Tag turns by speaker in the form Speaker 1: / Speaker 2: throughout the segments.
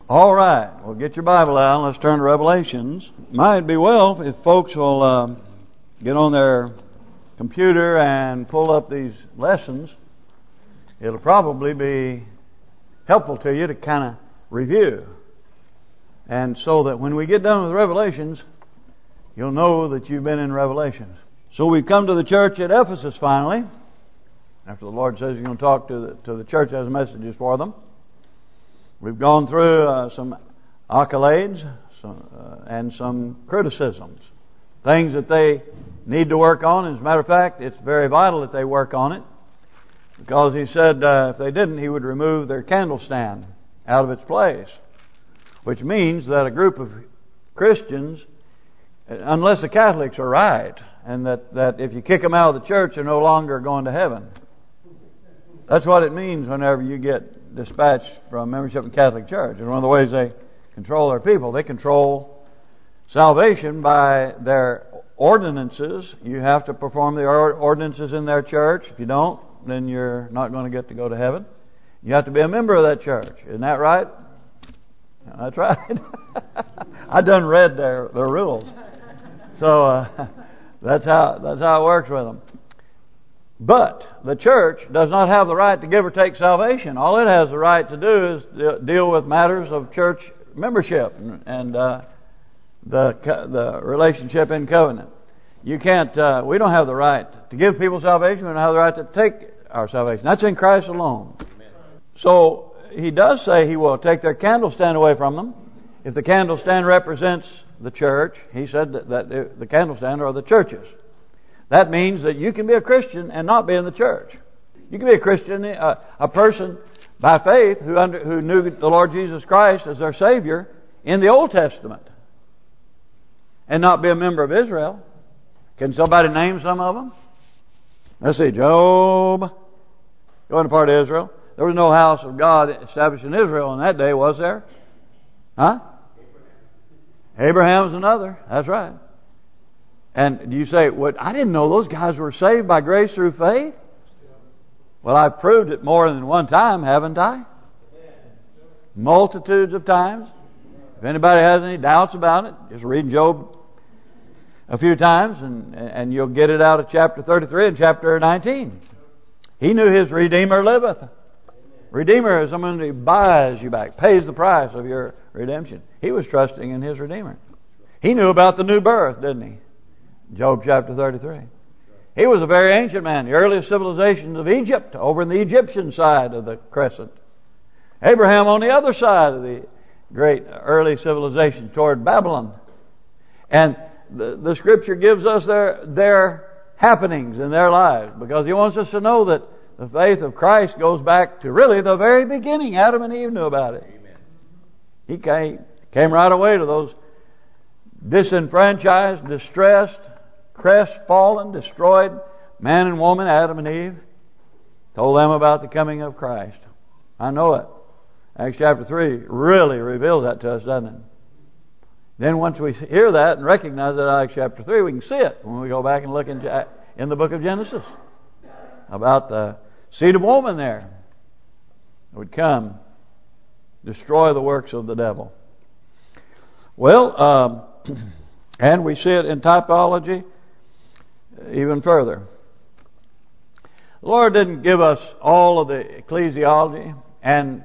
Speaker 1: All right, well, get your Bible out. Let's turn to Revelations. Might be well if folks will get on their computer and pull up these lessons. It'll probably be helpful to you to kind of review. And so that when we get done with Revelations, you'll know that you've been in Revelations. So we've come to the church at Ephesus finally. After the Lord says He's going to talk to the church, has messages for them. We've gone through some accolades and some criticisms. Things that they need to work on. As a matter of fact, it's very vital that they work on it. Because He said if they didn't, He would remove their candlestand out of its place. Which means that a group of Christians, unless the Catholics are right, and that if you kick them out of the church, they're no longer going to heaven. That's what it means whenever you get dispatched from membership in the Catholic Church. It's one of the ways they control their people. They control salvation by their ordinances. You have to perform the ordinances in their church. If you don't, then you're not going to get to go to heaven. You have to be a member of that church. Isn't that right? That's right. I done read their rules. So that's how it works with them. But the church does not have the right to give or take salvation. All it has the right to do is deal with matters of church membership and the relationship in covenant. You can't. We don't have the right to give people salvation. We don't have the right to take our salvation. That's in Christ alone. Amen. So He does say He will take their candlestand away from them. If the candlestand represents the church, He said that the candlestand are the churches. That means that you can be a Christian and not be in the church. You can be a Christian, a person by faith who knew the Lord Jesus Christ as their Savior in the Old Testament and not be a member of Israel. Can somebody name some of them? Let's see, Job. He wasn't a part of Israel. There was no house of God established in Israel in that day, was there? Huh? Abraham's another. That's right. And you say, "What? I didn't know those guys were saved by grace through faith." Well, I've proved it more than one time, haven't I? Multitudes of times. If anybody has any doubts about it, just read Job a few times and you'll get it out of chapter 33 and chapter 19. He knew his Redeemer liveth. Redeemer is someone who buys you back, pays the price of your redemption. He was trusting in his Redeemer. He knew about the new birth, didn't he? Job chapter 33. He was a very ancient man. The earliest civilizations of Egypt, over in the Egyptian side of the crescent. Abraham on the other side of the great early civilization toward Babylon. And the Scripture gives us their happenings in their lives, because He wants us to know that the faith of Christ goes back to really the very beginning. Adam and Eve knew about it. Amen. He came right away to those disenfranchised, distressed, crestfallen, destroyed man and woman, Adam and Eve. Told them about the coming of Christ. I know it. Acts chapter 3 really reveals that to us, doesn't it? Then once we hear that and recognize that in Acts chapter 3, we can see it when we go back and look in the book of Genesis about the seed of woman there would come, destroy the works of the devil. Well, and we see it in typology even further. The Lord didn't give us all of the ecclesiology and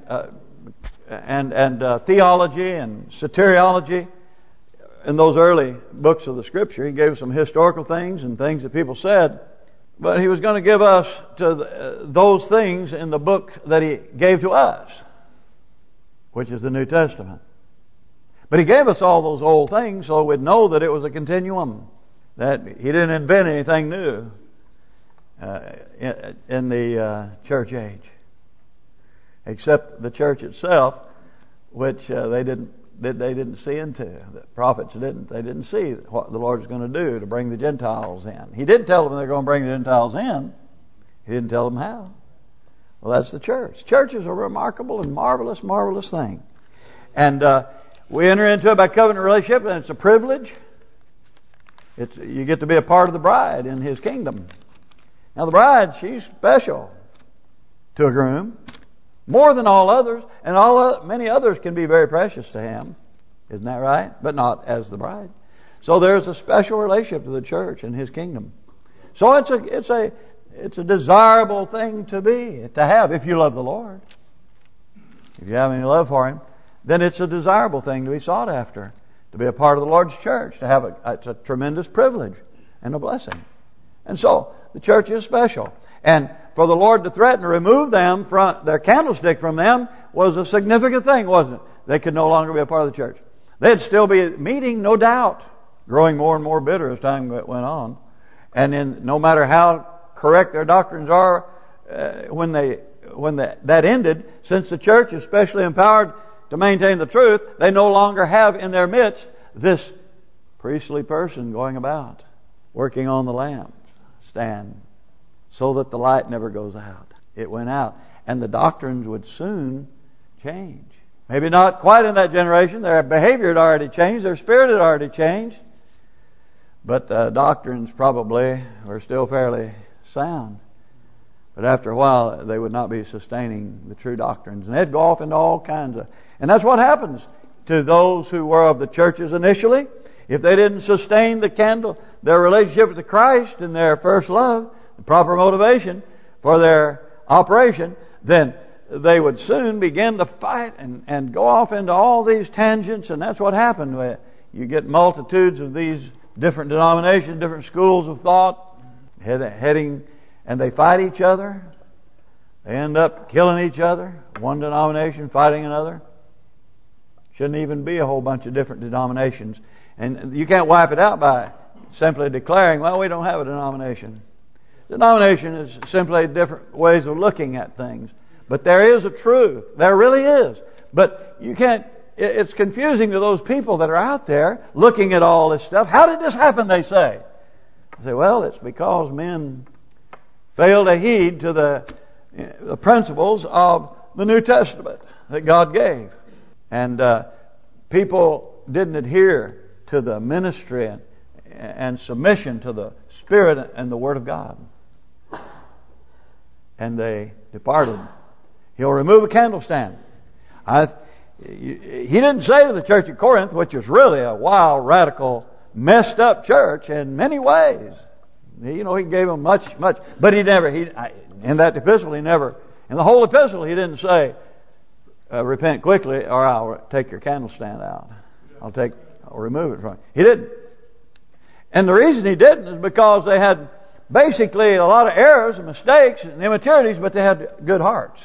Speaker 1: theology and soteriology in those early books of the Scripture. He gave some historical things and things that people said. But He was going to give us those things in the book that He gave to us, which is the New Testament. But He gave us all those old things so we'd know that it was a continuum, that He didn't invent anything new in the church age, except the church itself, which they didn't see into. The prophets didn't. They didn't see what the Lord was going to do to bring the Gentiles in. He did tell them they're going to bring the Gentiles in. He didn't tell them how. Well, that's the church. Church is a remarkable and marvelous, marvelous thing. And we enter into it by covenant relationship, and it's a privilege. You get to be a part of the bride in His kingdom. Now the bride, she's special to a groom. More than all others. And many others can be very precious to Him. Isn't that right? But not as the bride. So there's a special relationship to the church and His kingdom. So it's a desirable thing to have if you love the Lord. If you have any love for Him, then it's a desirable thing to be sought after. To be a part of the Lord's church. It's a tremendous privilege and a blessing. And so the church is special. And for the Lord to threaten to remove them from their candlestick from them was a significant thing, wasn't it? They could no longer be a part of the church. They'd still be meeting, no doubt, growing more and more bitter as time went on. And no matter how correct their doctrines are, when that ended, since the church is specially empowered to maintain the truth, they no longer have in their midst this priestly person going about, working on the lamp stand, so that the light never goes out. It went out. And the doctrines would soon change. Maybe not quite in that generation. Their behavior had already changed. Their spirit had already changed. But doctrines probably were still fairly sound. But after a while, they would not be sustaining the true doctrines. And they'd go off into all kinds of... And that's what happens to those who were of the churches initially. If they didn't sustain their relationship with Christ in their first love, the proper motivation for their operation, then they would soon begin to fight and go off into all these tangents. And that's what happened. You get multitudes of these different denominations, different schools of thought heading, and they fight each other. They end up killing each other. One denomination fighting another. Shouldn't even be a whole bunch of different denominations. And you can't wipe it out by simply declaring, well, we don't have a denomination. Denomination is simply different ways of looking at things. But there is a truth. There really is. But you can't... It's confusing to those people that are out there looking at all this stuff. How did this happen, they say? They say, well, it's because men fail to heed to the principles of the New Testament that God gave. And people didn't adhere to the ministry and submission to the Spirit and the Word of God. And they departed. He'll remove a candlestand. He didn't say to the church at Corinth, which was really a wild, radical, messed up church in many ways. He gave them much, but in that epistle, in the whole epistle, he didn't say, repent quickly or I'll take your candlestand out. I'll remove it from you. He didn't. And the reason he didn't is because they had basically a lot of errors and mistakes and immaturities, but they had good hearts.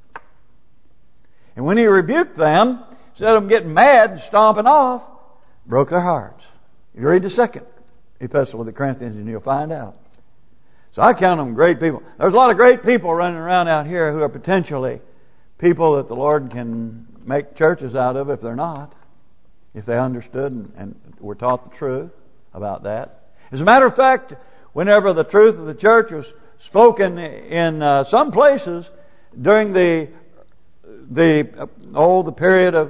Speaker 1: And when he rebuked them, instead of them getting mad and stomping off, broke their hearts. You read the second epistle of the Corinthians and you'll find out. So I count them great people. There's a lot of great people running around out here who are potentially people that the Lord can make churches out of if they're not. If they understood and were taught the truth about that. As a matter of fact, whenever the truth of the church was spoken in some places during the period of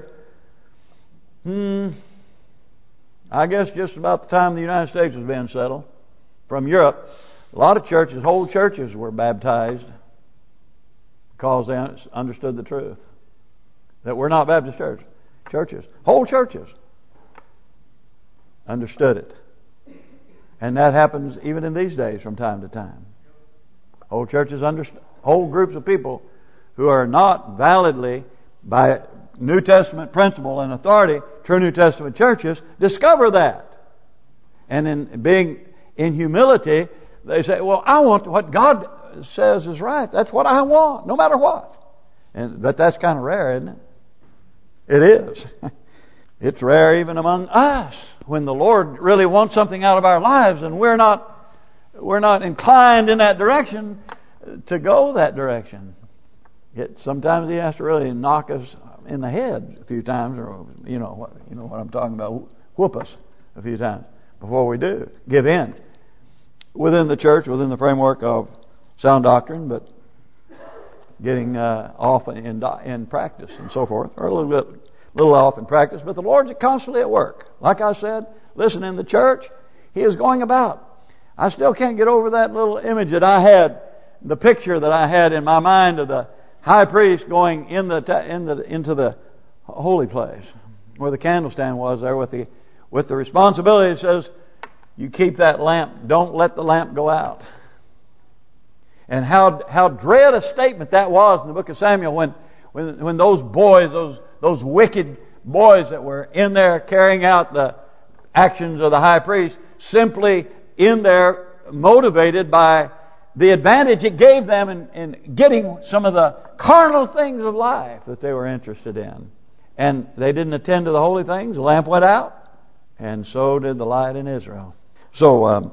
Speaker 1: I guess just about the time the United States was being settled from Europe, a lot of churches, whole churches were baptized because they understood the truth that we're not Baptist churches, whole churches understood it. And that happens even in these days from time to time. Whole churches whole groups of people who are not validly by New Testament principle and authority, true New Testament churches, discover that. And in being in humility, they say, well, I want what God says is right. That's what I want, no matter what. But that's kind of rare, isn't it? It is. It's rare even among us when the Lord really wants something out of our lives and we're not inclined in that direction to go that direction. Sometimes He has to really knock us in the head a few times, or you know what I'm talking about, whoop us a few times before we do give in within the church, within the framework of sound doctrine, but getting off in practice and so forth, or a little off in practice. But the Lord's constantly at work. Like I said, listen, in the church, He is going about. I still can't get over that little image that I had, the picture that I had in my mind of high priest going into the holy place where the candlestand was there with the responsibility. It says, you keep that lamp. Don't let the lamp go out. And how dread a statement that was in the book of Samuel when those boys, those wicked boys that were in there carrying out the actions of the high priest, simply in there motivated by the advantage it gave them in getting some of the carnal things of life that they were interested in. And they didn't attend to the holy things. The lamp went out, and so did the light in Israel. So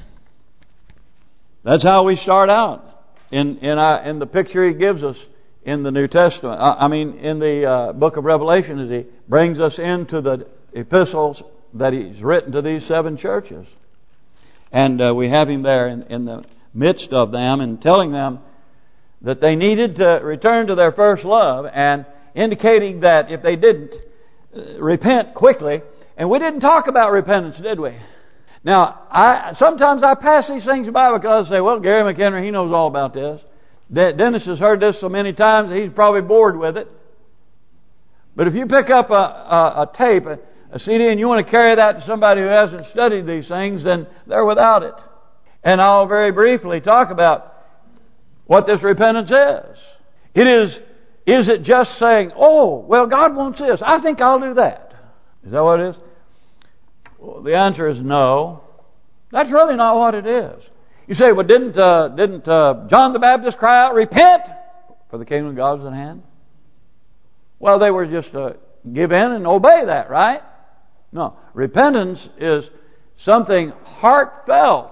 Speaker 1: that's how we start out in the picture He gives us in the New Testament. In the book of Revelation, as He brings us into the epistles that He's written to these 7 churches. And we have Him there in the midst of them and telling them that they needed to return to their first love, and indicating that if they didn't repent quickly. And we didn't talk about repentance, did we? Now, sometimes I pass these things by because I say, well, Gary McHenry, he knows all about this. Dennis has heard this so many times that he's probably bored with it. But if you pick up a tape, a CD, and you want to carry that to somebody who hasn't studied these things, then they're without it. And I'll very briefly talk about what this repentance is. Is it just saying, oh, well, God wants this, I think I'll do that? Is that what it is? Well, the answer is no. That's really not what it is. You say, well, didn't John the Baptist cry out, repent, for the kingdom of God is at hand? Well, they were just to give in and obey that, right? No. Repentance is something heartfelt.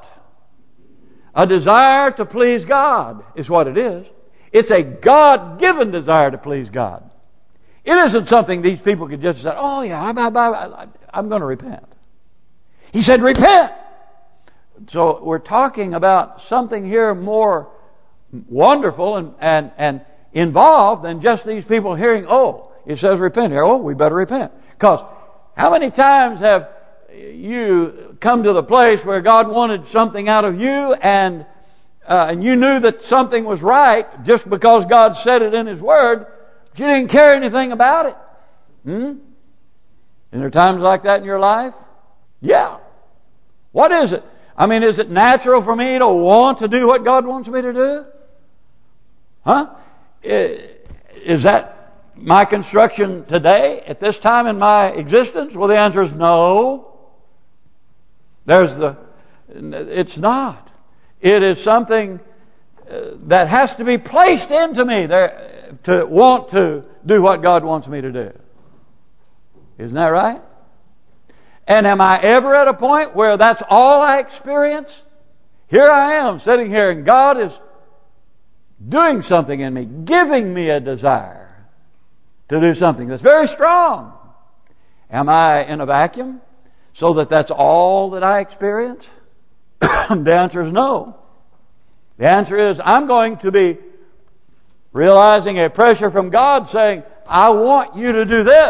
Speaker 1: A desire to please God is what it is. It's a God-given desire to please God. It isn't something these people could just say, oh yeah, I'm going to repent. He said, repent! So we're talking about something here more wonderful and involved than just these people hearing, oh, it says repent here. Oh, we better repent. Because how many times have you come to the place where God wanted something out of you and you knew that something was right just because God said it in His Word, but you didn't care anything about it? And there are times like that in your life? Yeah. What is it? Is it natural for me to want to do what God wants me to do? Huh? Is that my construction today, at this time in my existence? Well, the answer is no. It's not. It is something that has to be placed into me there to want to do what God wants me to do. Isn't that right? And am I ever at a point where that's all I experience? Here I am sitting here and God is doing something in me, giving me a desire to do something that's very strong. Am I in a vacuum so that that's all that I experience? The answer is no. The answer is I'm going to be realizing a pressure from God saying, I want you to do this.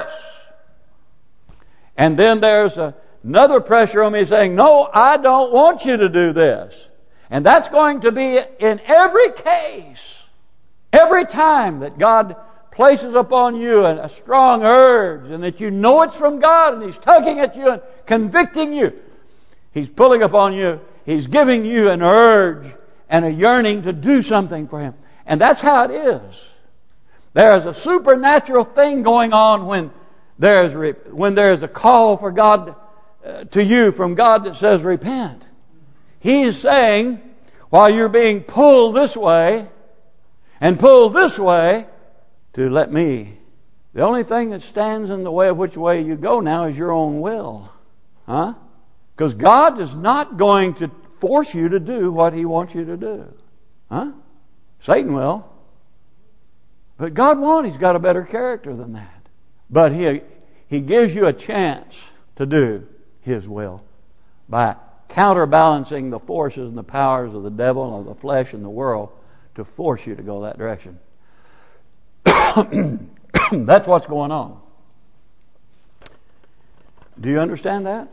Speaker 1: And then there's another pressure on me saying, no, I don't want you to do this. And that's going to be in every case. Every time that God places upon you a strong urge and that you know it's from God and He's tugging at you and convicting you. He's pulling upon you. He's giving you an urge and a yearning to do something for Him. And that's how it is. There is a supernatural thing going on when there is a call for God to you from God that says repent. He's saying, while you're being pulled this way and pulled this way, to let me. The only thing that stands in the way of which way you go now is your own will. Huh? Because God is not going to force you to do what He wants you to do. Huh? Satan will. But God won't. He's got a better character than that. But He gives you a chance to do His will by counterbalancing the forces and the powers of the devil and of the flesh and the world to force you to go that direction. That's what's going on. Do you understand that?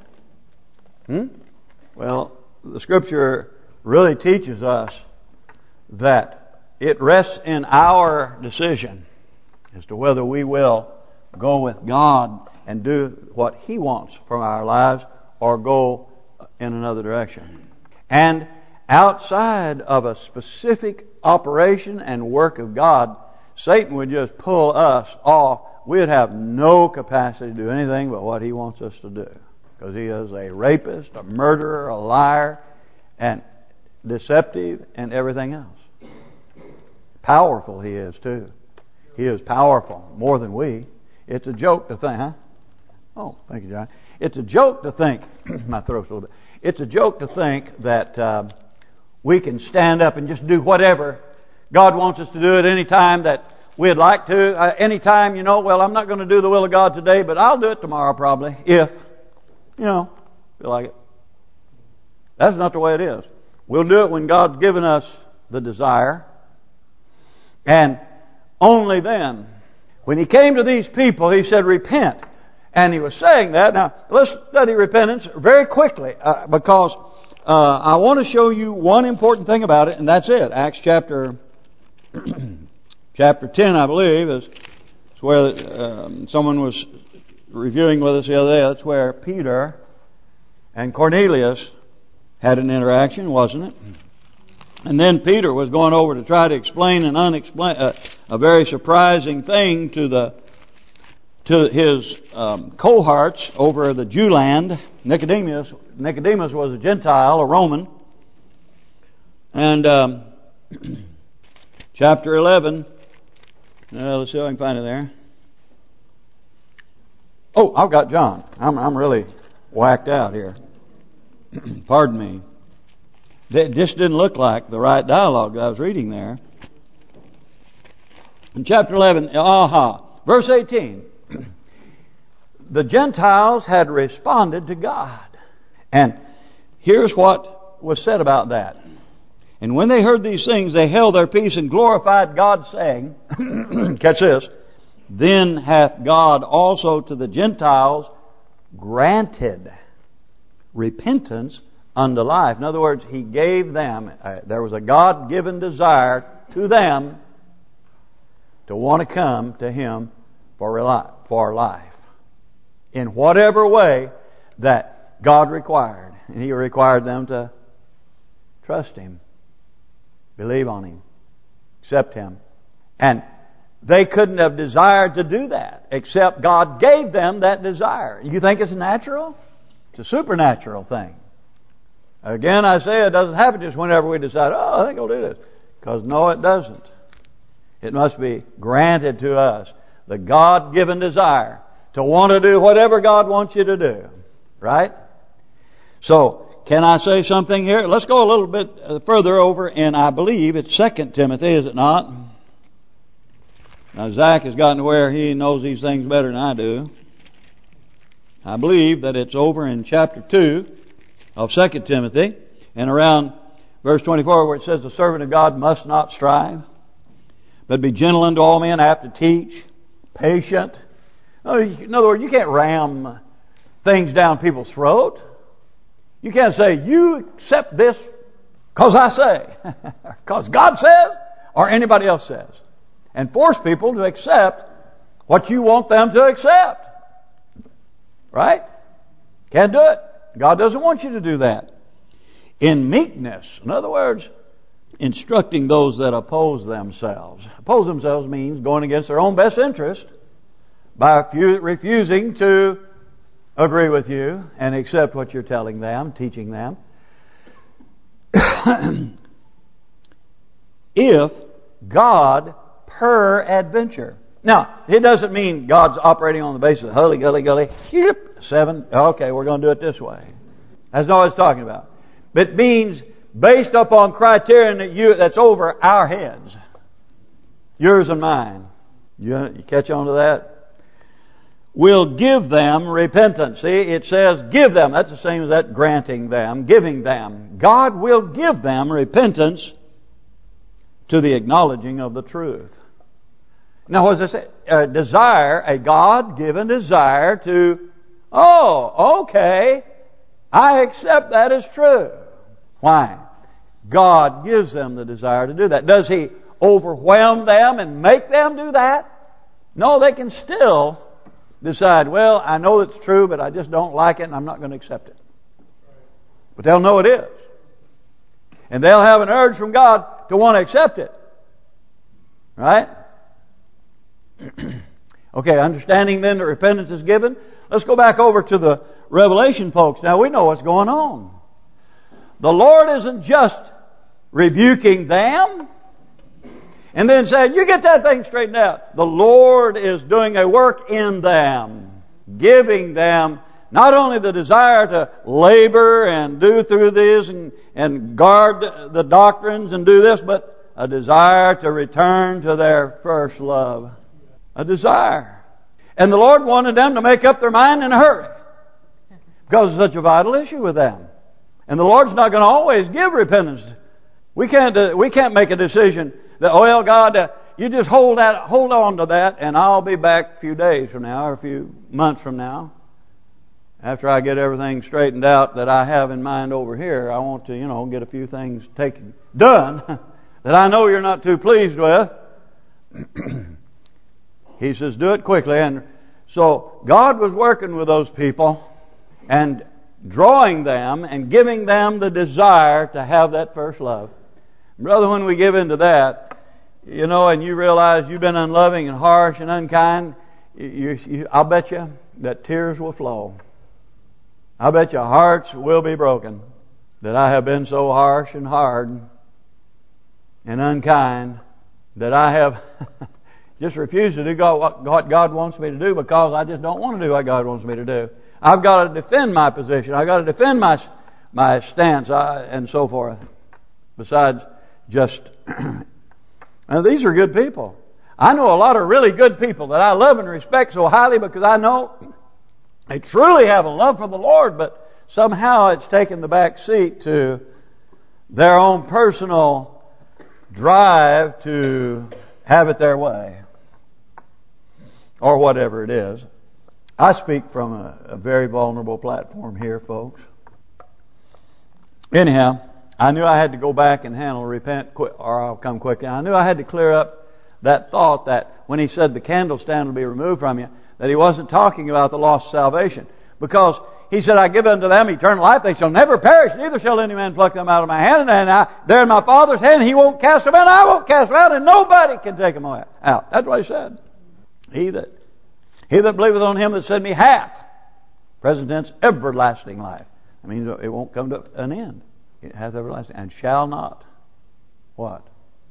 Speaker 1: Well, the Scripture really teaches us that it rests in our decision as to whether we will go with God and do what He wants from our lives or go in another direction. And outside of a specific operation and work of God, Satan would just pull us off. We'd have no capacity to do anything but what he wants us to do. Because he is a rapist, a murderer, a liar, and deceptive, and everything else. Powerful he is too. He is powerful, more than we. It's a joke to think, huh? Oh, thank you, John. It's a joke to think, my throat's a little bit. It's a joke to think that we can stand up and just do whatever God wants us to do at any time that we'd like to. Any time, well, I'm not going to do the will of God today, but I'll do it tomorrow probably, if, feel like it. That's not the way it is. We'll do it when God's given us the desire. And only then. When He came to these people, He said, repent. And He was saying that. Now, let's study repentance very quickly because I want to show you one important thing about it, and that's it. Acts chapter 10, I believe, is where someone was reviewing with us the other day. That's where Peter and Cornelius had an interaction, wasn't it? And then Peter was going over to try to explain a very surprising thing to his cohorts over the Jew land. Nicodemus was a Gentile, a Roman. And chapter 11, let's see if I can find it there. Oh, I've got John. I'm really whacked out here. Pardon me. It just didn't look like the right dialogue that I was reading there. In chapter 11, verse 18. The Gentiles had responded to God. And here's what was said about that. And when they heard these things, they held their peace and glorified God, saying, catch this, then hath God also to the Gentiles granted repentance unto life. In other words, He gave them, there was a God-given desire to them to want to come to Him for life. In whatever way that God required. And He required them to trust Him, believe on Him, accept Him. And they couldn't have desired to do that except God gave them that desire. You think it's natural? It's a supernatural thing. Again, I say it doesn't happen just whenever we decide, I think I'll do this. Because no, it doesn't. It must be granted to us. The God-given desire to want to do whatever God wants you to do. Right? So, can I say something here? Let's go a little bit further over in, I believe, it's 2 Timothy, is it not? Now, Zach has gotten to where he knows these things better than I do. I believe that it's over in chapter 2 of 2 Timothy, and around verse 24 where it says, the servant of God must not strive, but be gentle unto all men, apt to teach, patient. In other words, you can't ram things down people's throat. You can't say, you accept this because I say, because God says, or anybody else says. And force people to accept what you want them to accept. Right? Can't do it. God doesn't want you to do that. In meekness, in other words, instructing those that oppose themselves. Oppose themselves means going against their own best interest by refusing to agree with you and accept what you're telling them, teaching them. If God peradventure. Now, it doesn't mean God's operating on the basis of hully gully. Yep, 7. Okay, we're going to do it this way. That's not what it's talking about. But it means based upon criterion that's over our heads. Yours and mine. You catch on to that? Will give them repentance. See, it says give them. That's the same as that granting them, giving them. God will give them repentance to the acknowledging of the truth. Now, what does it say? Desire, a God-given desire to, okay, I accept that as true. Why? God gives them the desire to do that. Does He overwhelm them and make them do that. No, they can still decide, well, I know it's true, but I just don't like it and I'm not going to accept it. But they'll know it is. And they'll have an urge from God to want to accept it. Right? Okay, understanding then that repentance is given. Let's go back over to the Revelation, folks. Now we know what's going on. The Lord isn't just rebuking them and then saying, you get that thing straightened out. The Lord is doing a work in them, giving them not only the desire to labor and do through this and guard the doctrines and do this, but a desire to return to their first love. A desire. And the Lord wanted them to make up their mind in a hurry, because it's such a vital issue with them. And the Lord's not going to always give repentance. We can't make a decision that, oh well, God, you just hold on to that, and I'll be back a few days from now or a few months from now, after I get everything straightened out that I have in mind over here. I want to, get a few things done that I know you're not too pleased with. He says, do it quickly. And so God was working with those people and drawing them and giving them the desire to have that first love. Brother, when we give into that, and you realize you've been unloving and harsh and unkind, I'll bet you that tears will flow. I bet your hearts will be broken that I have been so harsh and hard and unkind that I have just refused to do what God wants me to do because I just don't want to do what God wants me to do. I've got to defend my position. I've got to defend my stance and so forth. Besides just... Now these are good people. I know a lot of really good people that I love and respect so highly because I know they truly have a love for the Lord, but somehow it's taken the back seat to their own personal drive to have it their way, or whatever it is. I speak from a very vulnerable platform here, folks. Anyhow, I knew I had to go back and handle repent, or I'll come quickly. I knew I had to clear up that thought that when he said the candlestand will be removed from you, that he wasn't talking about the lost salvation. Because he said, I give unto them eternal life. They shall never perish, neither shall any man pluck them out of my hand. And they're in my Father's hand. He won't cast them out. I won't cast them out. And nobody can take them out. That's what he said. He that believeth on him that sent me hath, present tense, everlasting life. I mean, it won't come to an end. It hath everlasting, and shall not. What?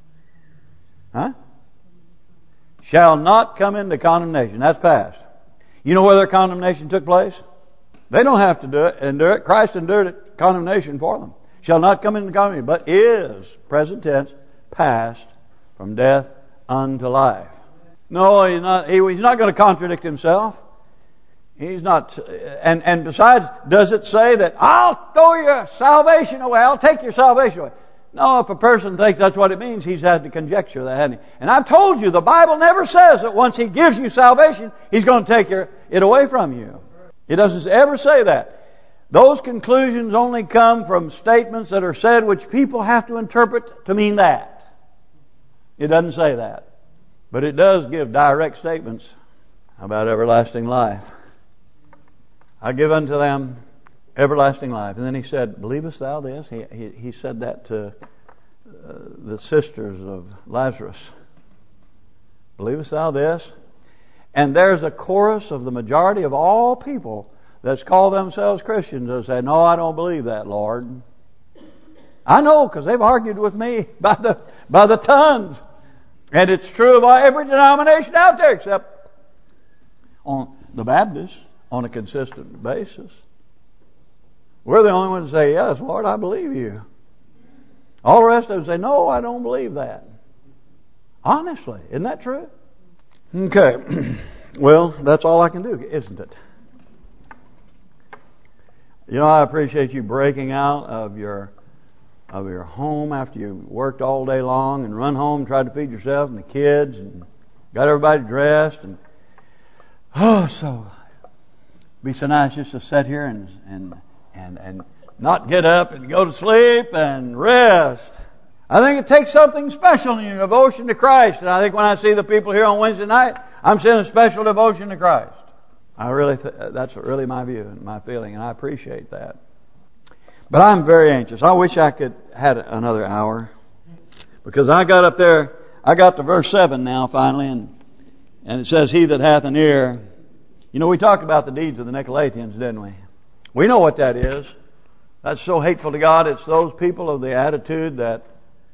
Speaker 1: Shall not come into condemnation. That's past. You know where their condemnation took place? They don't have to endure it. Christ endured it, condemnation for them. Shall not come into condemnation, but is, present tense, passed from death unto life. No, he's not. He's not going to contradict himself. He's not. And besides, does it say that I'll throw your salvation away? I'll take your salvation away. No, if a person thinks that's what it means, he's had to conjecture that, hasn't he? And I've told you, the Bible never says that once He gives you salvation, He's going to take it away from you. It doesn't ever say that. Those conclusions only come from statements that are said which people have to interpret to mean that. It doesn't say that. But it does give direct statements about everlasting life. I give unto them everlasting life. And then he said, believest thou this? He said that to the sisters of Lazarus. Believest thou this? And there's a chorus of the majority of all people that's called themselves Christians that say, no, I don't believe that, Lord. I know, because they've argued with me by the tons. And it's true of every denomination out there except on the Baptists on a consistent basis. We're the only ones that say, yes, Lord, I believe you. All the rest of them say, no, I don't believe that. Honestly, isn't that true? Okay. Well, that's all I can do, isn't it? I appreciate you breaking out of your home after you worked all day long and run home and tried to feed yourself and the kids and got everybody dressed and so it'd be so nice just to sit here and not get up and go to sleep and rest. I think it takes something special in your devotion to Christ. And I think when I see the people here on Wednesday night, I'm seeing a special devotion to Christ. That's really my view and my feeling, and I appreciate that. But I'm very anxious. I wish I could had another hour, because I got up there. I got to verse 7 now finally, and it says, "He that hath an ear." You know, we talked about the deeds of the Nicolaitans, didn't we? We know what that is. That's so hateful to God. It's those people of the attitude that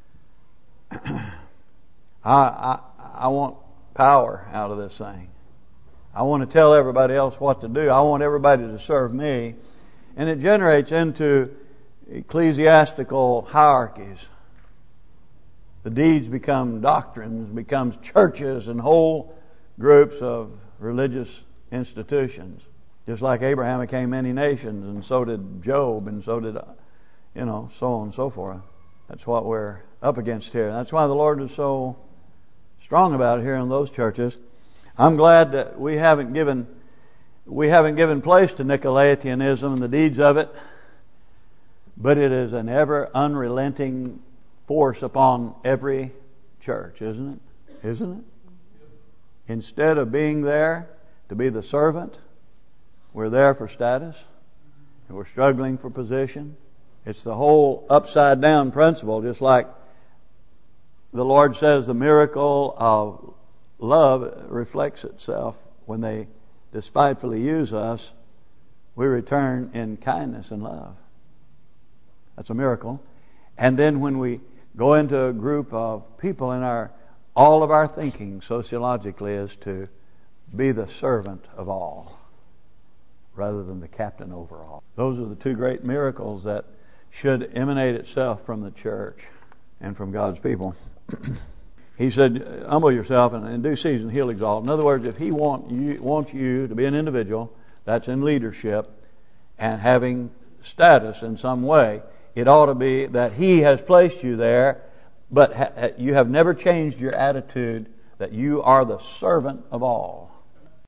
Speaker 1: I want power out of this thing. I want to tell everybody else what to do. I want everybody to serve me. And it generates into ecclesiastical hierarchies. The deeds become doctrines, becomes churches and whole groups of religious institutions. Just like Abraham became many nations, and so did Job, and so did, so on and so forth. That's what we're up against here. That's why the Lord is so strong about it here in those churches. I'm glad that we haven't given place to Nicolaitanism and the deeds of it, but it is an ever unrelenting force upon every church, isn't it? Isn't it? Instead of being there to be the servant, we're there for status, and we're struggling for position. It's the whole upside down principle, just like the Lord says the miracle of love reflects itself. When they despitefully use us, we return in kindness and love. That's a miracle. And then when we go into a group of people, all of our thinking sociologically is to be the servant of all rather than the captain over all. Those are the two great miracles that should emanate itself from the church and from God's people. He said, "Humble yourself, and in due season He'll exalt." In other words, if He wants you to be an individual that's in leadership and having status in some way, it ought to be that He has placed you there, but you have never changed your attitude that you are the servant of all.